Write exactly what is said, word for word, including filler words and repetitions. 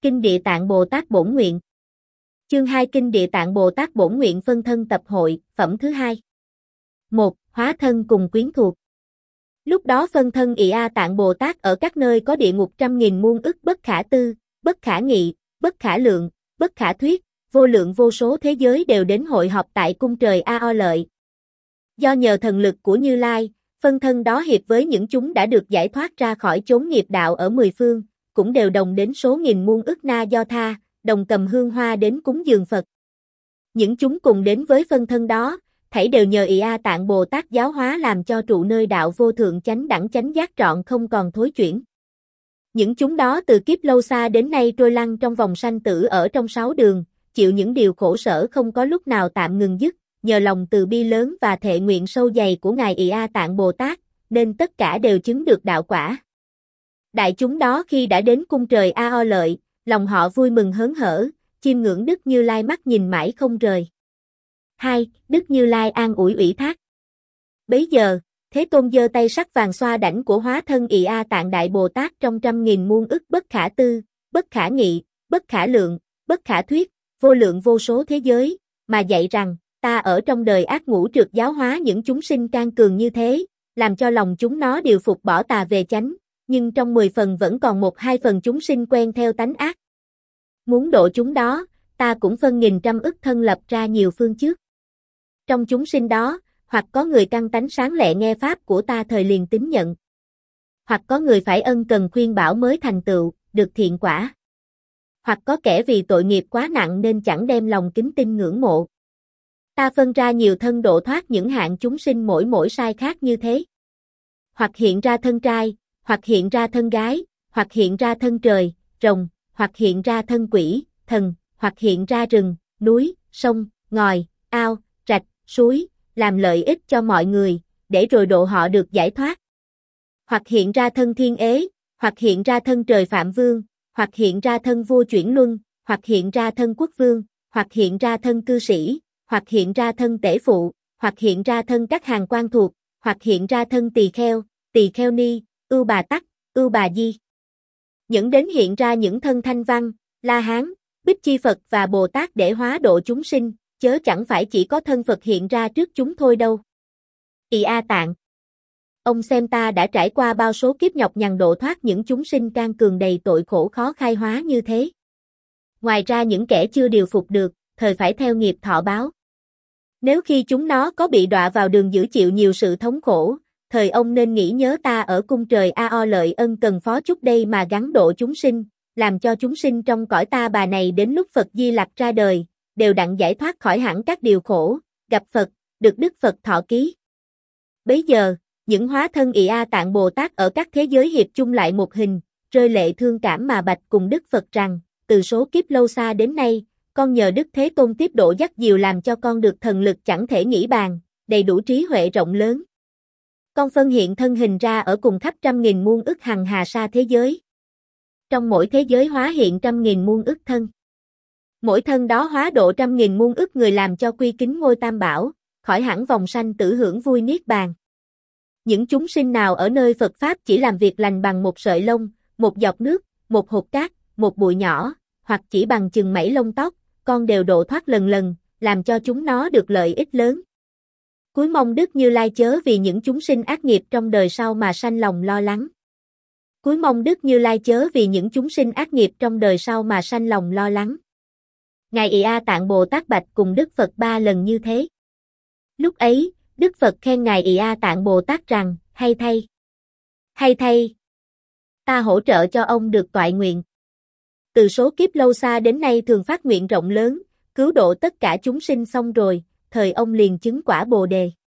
Kinh Địa Tạng Bồ Tát Bổn Nguyện. Chương hai Kinh Địa Tạng Bồ Tát Bổn Nguyện phân thân tập hội, phẩm thứ hai. một. Hóa thân cùng quyến thuộc. Lúc đó phân thân Ị A Tạng Bồ Tát ở các nơi có địa ngục trăm nghìn muôn ức bất khả tư, bất khả nghị, bất khả lượng, bất khả thuyết, vô lượng vô số thế giới đều đến hội họp tại cung trời A O Lợi. Do nhờ thần lực của Như Lai, phân thân đó hiệp với những chúng đã được giải thoát ra khỏi chốn nghiệp đạo ở mười phương, cũng đều đồng đến số nghìn muôn ức na do tha, đồng cầm hương hoa đến cúng dường Phật. Những chúng cùng đến với phân thân đó, thảy đều nhờ Ị A Tạng Bồ Tát giáo hóa làm cho trụ nơi đạo vô thượng chánh đẳng chánh giác trọn không còn thối chuyển. Những chúng đó từ kiếp lâu xa đến nay trôi lăn trong vòng sanh tử ở trong sáu đường, chịu những điều khổ sở không có lúc nào tạm ngừng dứt, nhờ lòng từ bi lớn và thệ nguyện sâu dày của Ngài Ị A Tạng Bồ Tát, nên tất cả đều chứng được đạo quả. Đại chúng đó khi đã đến cung trời A O Lợi, lòng họ vui mừng hớn hở, chiêm ngưỡng Đức Như Lai mắt nhìn mãi không rời. hai. Đức Như Lai an ủi ủy thác. Bấy giờ, Thế Tôn giơ tay sắc vàng xoa đảnh của hóa thân Ị A Tạng Đại Bồ Tát trong trăm nghìn muôn ức bất khả tư, bất khả nghị, bất khả lượng, bất khả thuyết, vô lượng vô số thế giới, mà dạy rằng, ta ở trong đời ác ngũ trượt giáo hóa những chúng sinh can cường như thế, làm cho lòng chúng nó điều phục bỏ tà về chánh, nhưng trong mười phần vẫn còn một hai phần chúng sinh quen theo tánh ác. Muốn độ chúng đó, ta cũng phân nghìn trăm ức thân lập ra nhiều phương trước. Trong chúng sinh đó, hoặc có người căn tánh sáng lẹ nghe pháp của ta thời liền tín nhận, hoặc có người phải ân cần khuyên bảo mới thành tựu, được thiện quả, hoặc có kẻ vì tội nghiệp quá nặng nên chẳng đem lòng kính tin ngưỡng mộ. Ta phân ra nhiều thân độ thoát những hạng chúng sinh mỗi mỗi sai khác như thế. Hoặc hiện ra thân trai, hoặc hiện ra thân gái, hoặc hiện ra thân trời, rồng, hoặc hiện ra thân quỷ, thần, hoặc hiện ra rừng, núi, sông, ngòi, ao, rạch, suối, làm lợi ích cho mọi người, để rồi độ họ được giải thoát. Hoặc hiện ra thân thiên ế, hoặc hiện ra thân trời phạm vương, hoặc hiện ra thân vua chuyển luân, hoặc hiện ra thân quốc vương, hoặc hiện ra thân cư sĩ, hoặc hiện ra thân tể phụ, hoặc hiện ra thân các hàng quan thuộc, hoặc hiện ra thân tỳ kheo, tỳ kheo ni, ưu bà tắc, ưu bà di. Những đến hiện ra những thân thanh văn, La Hán, Bích Chi Phật và Bồ Tát để hóa độ chúng sinh, chớ chẳng phải chỉ có thân Phật hiện ra trước chúng thôi đâu. Ị A Tạng, ông xem ta đã trải qua bao số kiếp nhọc nhằn độ thoát những chúng sinh can cường đầy tội khổ khó khai hóa như thế. Ngoài ra những kẻ chưa điều phục được, thời phải theo nghiệp thọ báo. Nếu khi chúng nó có bị đọa vào đường dữ chịu nhiều sự thống khổ, thời ông nên nghĩ nhớ ta ở cung trời A O Lợi ân cần phó chúc đây mà gắn độ chúng sinh, làm cho chúng sinh trong cõi ta bà này đến lúc Phật Di Lặc ra đời, đều đặng giải thoát khỏi hẳn các điều khổ, gặp Phật, được Đức Phật thọ ký. Bấy giờ, những hóa thân Ị A Tạng Bồ Tát ở các thế giới hiệp chung lại một hình, rơi lệ thương cảm mà bạch cùng Đức Phật rằng, từ số kiếp lâu xa đến nay, con nhờ Đức Thế Tôn tiếp độ dắt dìu làm cho con được thần lực chẳng thể nghĩ bàn, đầy đủ trí huệ rộng lớn. Con phân hiện thân hình ra ở cùng khắp trăm nghìn muôn ức hằng hà sa thế giới. Trong mỗi thế giới hóa hiện trăm nghìn muôn ức thân. Mỗi thân đó hóa độ trăm nghìn muôn ức người làm cho quy kính ngôi Tam Bảo, khỏi hẳn vòng sanh tử hưởng vui niết bàn. Những chúng sinh nào ở nơi Phật Pháp chỉ làm việc lành bằng một sợi lông, một giọt nước, một hột cát, một bụi nhỏ, hoặc chỉ bằng chừng mảy lông tóc, con đều độ thoát lần lần, làm cho chúng nó được lợi ích lớn. Cuối mong Đức Như Lai chớ vì những chúng sinh ác nghiệp trong đời sau mà sanh lòng lo lắng. Cuối mong Đức Như Lai chớ vì những chúng sinh ác nghiệp trong đời sau mà sanh lòng lo lắng. Ngài Ị A Tạng Bồ Tát bạch cùng Đức Phật ba lần như thế. Lúc ấy, Đức Phật khen Ngài Ị A Tạng Bồ Tát rằng, hay thay. Hay thay. Ta hỗ trợ cho ông được toại nguyện. Từ số kiếp lâu xa đến nay thường phát nguyện rộng lớn, cứu độ tất cả chúng sinh xong rồi, thời ông liền chứng quả Bồ Đề.